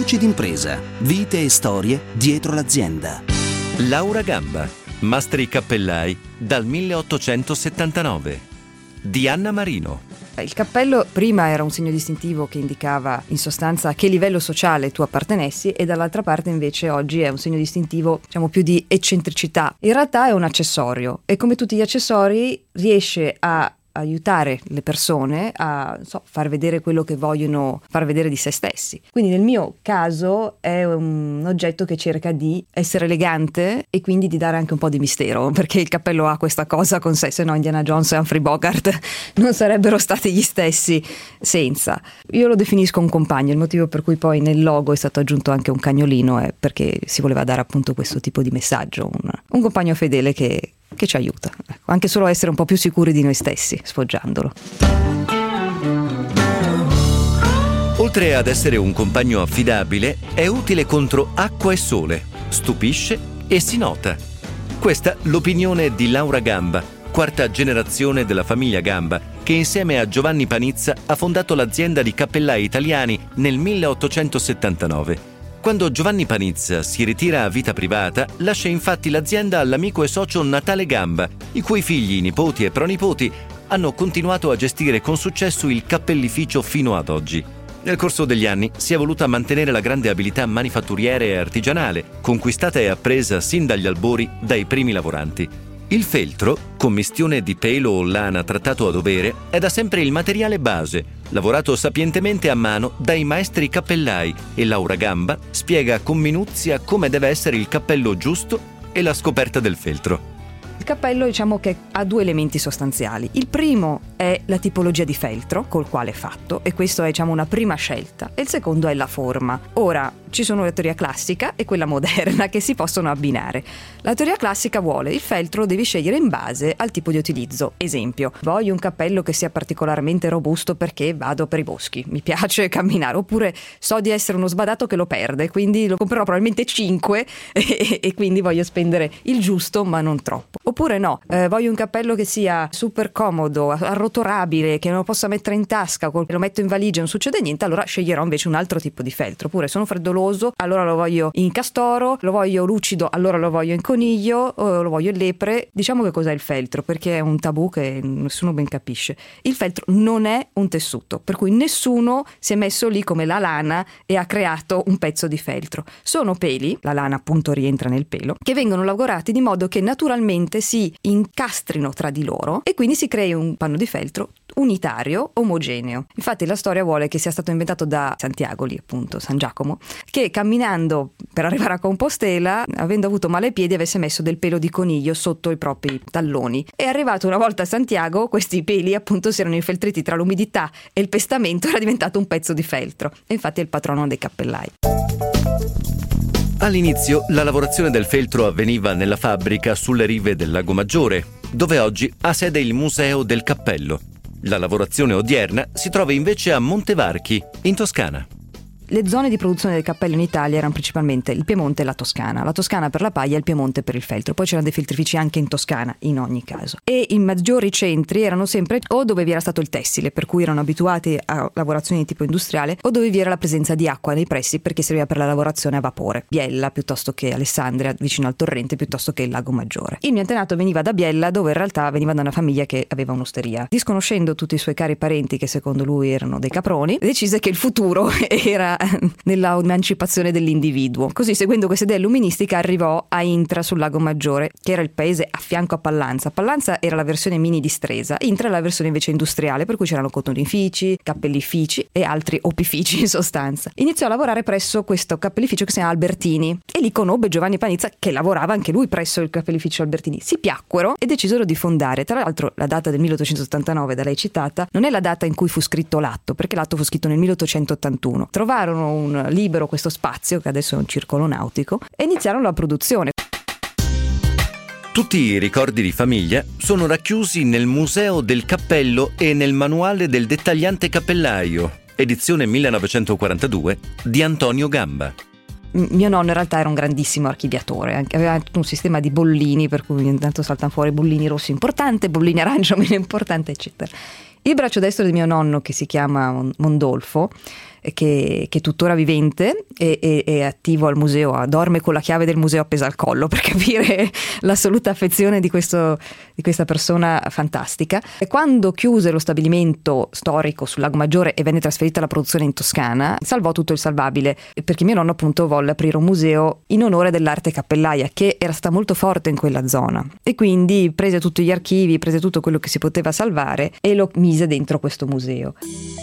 Voci d'impresa, vite e storie dietro l'azienda. Laura Gamba, Mastri Cappellai dal 1879 di Anna Marino. Il cappello prima era un segno distintivo che indicava in sostanza a che livello sociale tu appartenessi, e dall'altra parte invece oggi è un segno distintivo, diciamo, più di eccentricità. In realtà è un accessorio e come tutti gli accessori riesce a aiutare le persone a far vedere quello che vogliono far vedere di se stessi. Quindi nel mio caso è un oggetto che cerca di essere elegante e quindi di dare anche un po' di mistero, perché il cappello ha questa cosa con sé, se no Indiana Jones e Humphrey Bogart non sarebbero stati gli stessi senza. Io lo definisco un compagno, il motivo per cui poi nel logo è stato aggiunto anche un cagnolino è perché si voleva dare appunto questo tipo di messaggio, un compagno fedele che ci aiuta, anche solo a essere un po' più sicuri di noi stessi, sfoggiandolo. Oltre ad essere un compagno affidabile, è utile contro acqua e sole, stupisce e si nota. Questa l'opinione di Laura Gamba, quarta generazione della famiglia Gamba, che insieme a Giovanni Panizza ha fondato l'azienda di cappellai italiani nel 1879. Quando Giovanni Panizza si ritira a vita privata, lascia infatti l'azienda all'amico e socio Natale Gamba, i cui figli, nipoti e pronipoti hanno continuato a gestire con successo il cappellificio fino ad oggi. Nel corso degli anni si è voluta mantenere la grande abilità manifatturiera e artigianale, conquistata e appresa sin dagli albori dai primi lavoranti. Il feltro, commistione di pelo o lana trattato a dovere, è da sempre il materiale base, lavorato sapientemente a mano dai maestri cappellai, e Laura Gamba spiega con minuzia come deve essere il cappello giusto e la scoperta del feltro. Il cappello diciamo che ha due elementi sostanziali. Il primo è la tipologia di feltro col quale è fatto, e questo è diciamo una prima scelta, e il secondo è la forma. Ora ci sono la teoria classica e quella moderna che si possono abbinare. La teoria classica vuole il feltro devi scegliere in base al tipo di utilizzo. Esempio, voglio un cappello che sia particolarmente robusto perché vado per i boschi, mi piace camminare, oppure so di essere uno sbadato che lo perde, quindi lo comprerò probabilmente 5 e quindi voglio spendere il giusto ma non troppo. Oppure no, voglio un cappello che sia super comodo, arrotorabile, che non lo possa mettere in tasca, lo metto in valigia e non succede niente, allora sceglierò invece un altro tipo di feltro. Oppure sono freddoloso, allora lo voglio in castoro, lo voglio lucido, allora lo voglio in coniglio, o lo voglio in lepre. Diciamo che cos'è il feltro, perché è un tabù che nessuno ben capisce. Il feltro non è un tessuto, per cui nessuno si è messo lì come la lana e ha creato un pezzo di feltro. Sono peli, la lana appunto rientra nel pelo, che vengono lavorati di modo che naturalmente si incastrino tra di loro e quindi si crei un panno di feltro unitario, omogeneo. Infatti la storia vuole che sia stato inventato da Santiago, lì appunto San Giacomo, che camminando per arrivare a Compostela, avendo avuto male ai piedi, avesse messo del pelo di coniglio sotto i propri talloni. E arrivato una volta a Santiago, questi peli appunto si erano infeltriti tra l'umidità e il pestamento, era diventato un pezzo di feltro. E infatti è il patrono dei cappellai. All'inizio la lavorazione del feltro avveniva nella fabbrica sulle rive del Lago Maggiore, dove oggi ha sede il Museo del Cappello. La lavorazione odierna si trova invece a Montevarchi, in Toscana. Le zone di produzione del cappello in Italia erano principalmente il Piemonte e la Toscana per la paglia e il Piemonte per il feltro. Poi c'erano dei feltrifici anche in Toscana, in ogni caso. E i maggiori centri erano sempre o dove vi era stato il tessile, per cui erano abituati a lavorazioni di tipo industriale, o dove vi era la presenza di acqua nei pressi perché serviva per la lavorazione a vapore. Biella piuttosto che Alessandria, vicino al torrente, piuttosto che il Lago Maggiore. Il mio antenato veniva da Biella, dove in realtà veniva da una famiglia che aveva un'osteria. Disconoscendo tutti i suoi cari parenti che secondo lui erano dei caproni, decise che il futuro era nella emancipazione dell'individuo. Così, seguendo questa idea illuministica, arrivò a Intra sul Lago Maggiore, che era il paese a fianco a Pallanza. Pallanza era la versione mini di Stresa, Intra era la versione invece industriale, per cui c'erano cotonifici, cappellifici e altri opifici in sostanza. Iniziò a lavorare presso questo cappellificio che si chiama Albertini e lì conobbe Giovanni Panizza, che lavorava anche lui presso il cappellificio Albertini. Si piacquero e decisero di fondare. Tra l'altro la data del 1879 da lei citata non è la data in cui fu scritto l'atto, perché l'atto fu scritto nel 1881. Trovarono un libero questo spazio, che adesso è un circolo nautico, e iniziarono la produzione. Tutti i ricordi di famiglia sono racchiusi nel Museo del Cappello e nel Manuale del dettagliante cappellaio, edizione 1942 di Antonio Gamba. Mio nonno in realtà era un grandissimo archiviatore, aveva tutto un sistema di bollini, per cui intanto saltano fuori bollini rossi importante, bollini arancio meno importante, eccetera. Il braccio destro di mio nonno, che si chiama Mondolfo, che è tuttora vivente e è attivo al museo, dorme con la chiave del museo appesa al collo, per capire l'assoluta affezione di questa persona fantastica. E quando chiuse lo stabilimento storico sul Lago Maggiore e venne trasferita la produzione in Toscana, salvò tutto il salvabile, perché mio nonno appunto volle aprire un museo in onore dell'arte cappellaia, che era stata molto forte in quella zona, e quindi prese tutti gli archivi, prese tutto quello che si poteva salvare e lo mise dentro questo museo.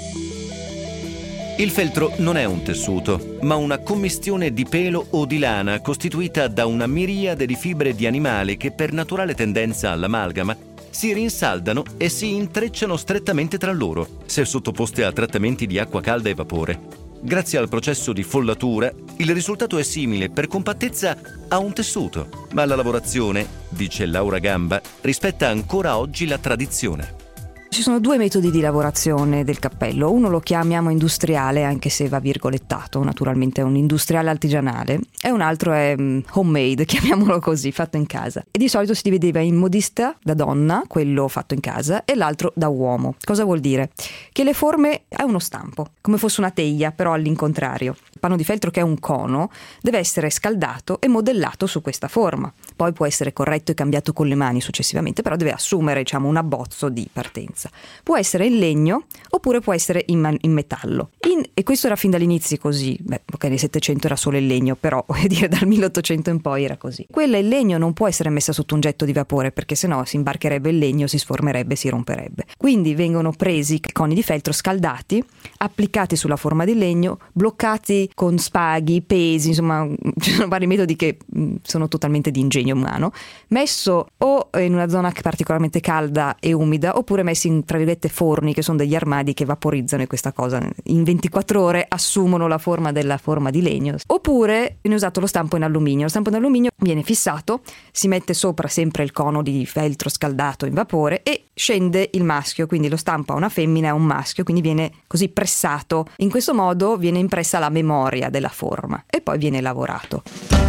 Il feltro non è un tessuto, ma una commistione di pelo o di lana costituita da una miriade di fibre di animale che per naturale tendenza all'amalgama si rinsaldano e si intrecciano strettamente tra loro, se sottoposte a trattamenti di acqua calda e vapore. Grazie al processo di follatura, il risultato è simile per compattezza a un tessuto, ma la lavorazione, dice Laura Gamba, rispetta ancora oggi la tradizione. Ci sono due metodi di lavorazione del cappello. Uno lo chiamiamo industriale, anche se va virgolettato, naturalmente è un industriale artigianale, e un altro è homemade, chiamiamolo così, fatto in casa. E di solito si divideva in modista da donna, quello fatto in casa, e l'altro da uomo. Cosa vuol dire? Che le forme è uno stampo, come fosse una teglia, però all'incontrario. Il panno di feltro, che è un cono, deve essere scaldato e modellato su questa forma. Poi può essere corretto e cambiato con le mani successivamente, però deve assumere, diciamo, un abbozzo di partenza. Può essere in legno oppure può essere in metallo. E questo era fin dall'inizio così. Ok, nel 700 era solo il legno, però voglio dire, dal 1800 in poi era così. Quella in legno non può essere messa sotto un getto di vapore, perché sennò si imbarcherebbe il legno, si sformerebbe, si romperebbe. Quindi vengono presi coni di feltro scaldati, applicati sulla forma di legno, bloccati con spaghi, pesi, insomma ci sono vari metodi che sono totalmente di ingegno umano, messo o in una zona particolarmente calda e umida, oppure messi in, tra virgolette, forni, che sono degli armadi che vaporizzano, e questa cosa in 24 ore assumono la forma della forma di legno. Oppure viene usato lo stampo in alluminio. Lo stampo in alluminio viene fissato, si mette sopra sempre il cono di feltro scaldato in vapore e scende il maschio, quindi lo stampo ha una femmina e un maschio, quindi viene così pressato. In questo modo viene impressa la memoria della forma e poi viene lavorato.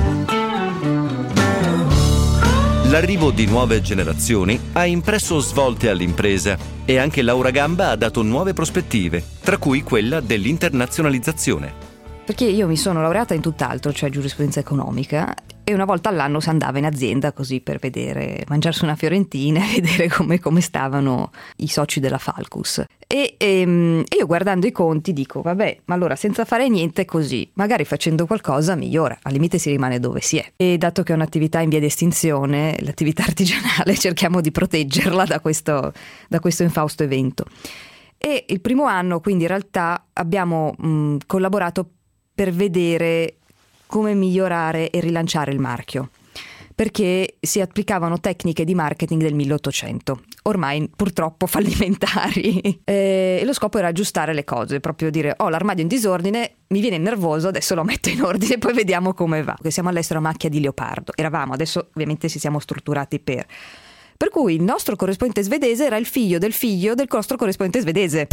L'arrivo di nuove generazioni ha impresso svolte all'impresa e anche Laura Gamba ha dato nuove prospettive, tra cui quella dell'internazionalizzazione. Perché io mi sono laureata in tutt'altro, cioè giurisprudenza economica, e una volta all'anno si andava in azienda così per vedere, mangiarsi una fiorentina e vedere come stavano i soci della Falcus. E io guardando i conti dico, vabbè, ma allora senza fare niente così, magari facendo qualcosa migliora, al limite si rimane dove si è. E dato che è un'attività in via di estinzione, l'attività artigianale, cerchiamo di proteggerla da questo infausto evento. E il primo anno, quindi in realtà abbiamo collaborato per vedere come migliorare e rilanciare il marchio, perché si applicavano tecniche di marketing del 1800, ormai purtroppo fallimentari, e lo scopo era aggiustare le cose, proprio dire l'armadio in disordine, mi viene nervoso, adesso lo metto in ordine e poi vediamo come va. Perché siamo all'estero a macchia di leopardo, adesso ovviamente ci siamo strutturati per cui il nostro corrispondente svedese era il figlio del nostro corrispondente svedese.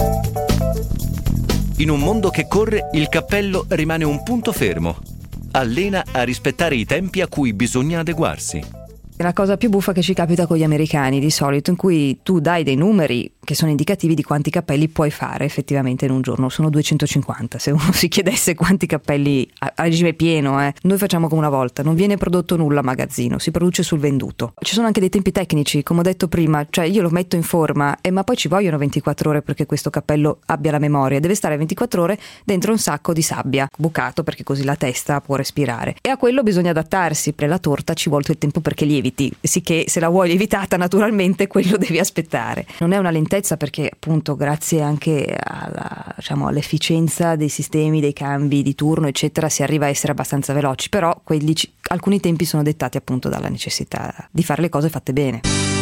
In un mondo che corre, il cappello rimane un punto fermo. Allena a rispettare i tempi a cui bisogna adeguarsi. È la cosa più buffa che ci capita con gli americani di solito, in cui tu dai dei numeri che sono indicativi di quanti cappelli puoi fare effettivamente in un giorno. Sono 250, se uno si chiedesse quanti cappelli a regime pieno. Noi facciamo come una volta, non viene prodotto nulla a magazzino, si produce sul venduto. Ci sono anche dei tempi tecnici, come ho detto prima, cioè io lo metto in forma, ma poi ci vogliono 24 ore perché questo cappello abbia la memoria, deve stare 24 ore dentro un sacco di sabbia, bucato, perché così la testa può respirare. E a quello bisogna adattarsi. Per la torta ci vuole il tempo perché lieviti, sicché se la vuoi lievitata naturalmente quello devi aspettare. Non è una lentezza, perché appunto grazie anche all'efficienza dei sistemi, dei cambi di turno eccetera, si arriva a essere abbastanza veloci, però alcuni tempi sono dettati appunto dalla necessità di fare le cose fatte bene.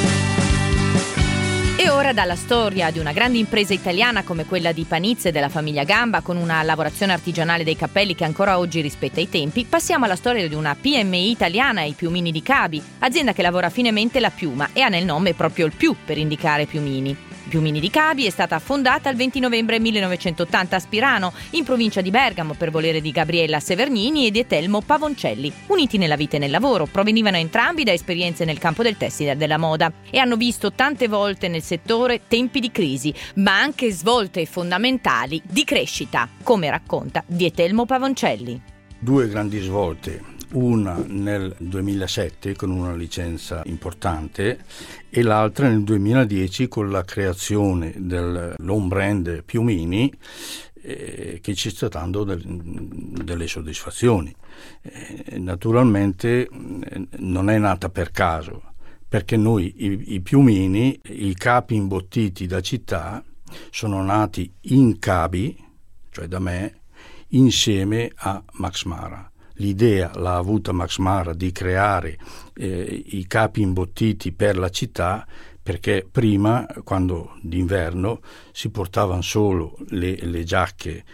E ora, dalla storia di una grande impresa italiana come quella di Panizze della famiglia Gamba, con una lavorazione artigianale dei cappelli che ancora oggi rispetta i tempi, passiamo alla storia di una PMI italiana, i Piumini di Cabi, azienda che lavora finemente la piuma e ha nel nome proprio il più per indicare piumini. Piumini di Cabi è stata fondata il 20 novembre 1980 a Spirano, in provincia di Bergamo, per volere di Gabriella Severnini e di Etelmo Pavoncelli. Uniti nella vita e nel lavoro, provenivano entrambi da esperienze nel campo del tessile e della moda e hanno visto tante volte nel settore tempi di crisi, ma anche svolte fondamentali di crescita, come racconta di Etelmo Pavoncelli. 2 grandi svolte. Una nel 2007 con una licenza importante e l'altra nel 2010 con la creazione dell'home brand Piumini, che ci sta dando delle soddisfazioni. Naturalmente non è nata per caso, perché noi i piumini, i capi imbottiti da città, sono nati in Cabi, cioè da me, insieme a Max Mara. L'idea l'ha avuta Max Mara di creare i capi imbottiti per la città, perché prima, quando d'inverno, si portavano solo le giacche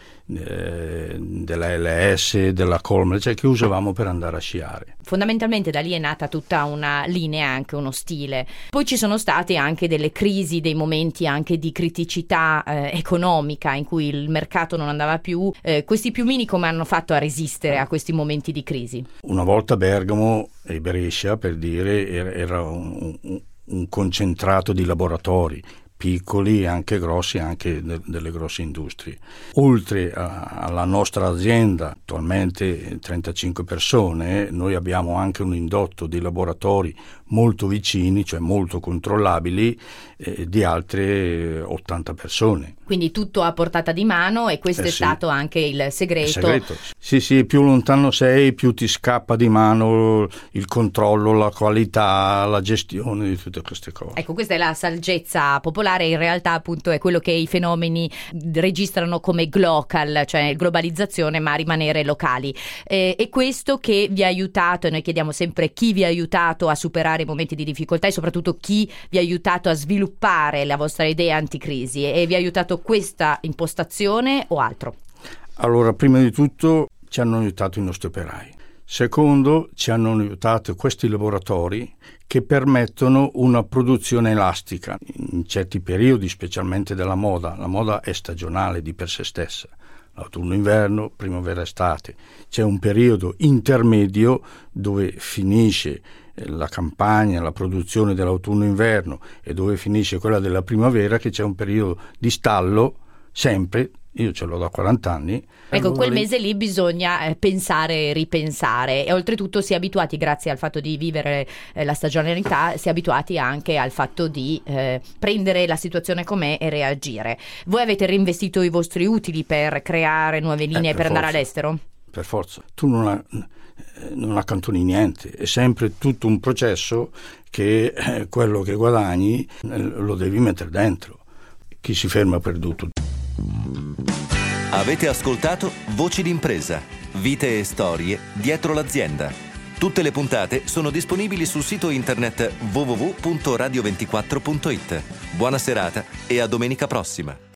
della LS, della Coleman, cioè che usavamo per andare a sciare. Fondamentalmente da lì è nata tutta una linea, anche uno stile. Poi ci sono state anche delle crisi, dei momenti anche di criticità economica in cui il mercato non andava più. Questi piumini come hanno fatto a resistere a questi momenti di crisi? Una volta Bergamo e Brescia, per dire, era un concentrato di laboratori piccoli, anche grossi, anche delle grosse industrie. Oltre alla nostra azienda, attualmente 35 persone, noi abbiamo anche un indotto di laboratori molto vicini, cioè molto controllabili, di altre 80 persone. Quindi tutto a portata di mano, e questo è stato anche il segreto. Sì, più lontano sei, più ti scappa di mano il controllo, la qualità, la gestione di tutte queste cose. Ecco, questa è la saggezza popolare, in realtà appunto è quello che i fenomeni registrano come glocal, cioè globalizzazione, ma rimanere locali. E questo che vi ha aiutato, e noi chiediamo sempre chi vi ha aiutato a superare i momenti di difficoltà e soprattutto chi vi ha aiutato a sviluppare la vostra idea anticrisi, e vi ha aiutato questa impostazione o altro? Allora, prima di tutto ci hanno aiutato i nostri operai. Secondo, ci hanno aiutato questi laboratori che permettono una produzione elastica in certi periodi, specialmente della moda. La moda è stagionale di per sé stessa. Autunno-inverno, primavera-estate. C'è un periodo intermedio dove finisce la campagna, la produzione dell'autunno-inverno e dove finisce quella della primavera, che c'è un periodo di stallo sempre. Io ce l'ho da 40 anni. Ecco, quel mese lì bisogna pensare e ripensare, e oltretutto si è abituati, grazie al fatto di vivere la stagionalità, si è abituati anche al fatto di prendere la situazione com'è e reagire. Voi avete reinvestito i vostri utili per creare nuove linee per andare all'estero? Per forza. Tu non accantoni niente, è sempre tutto un processo che quello che guadagni lo devi mettere dentro. Chi si ferma ha perduto. Avete ascoltato Voci d'impresa, vite e storie dietro l'azienda. Tutte le puntate sono disponibili sul sito internet www.radio24.it. Buona serata e a domenica prossima.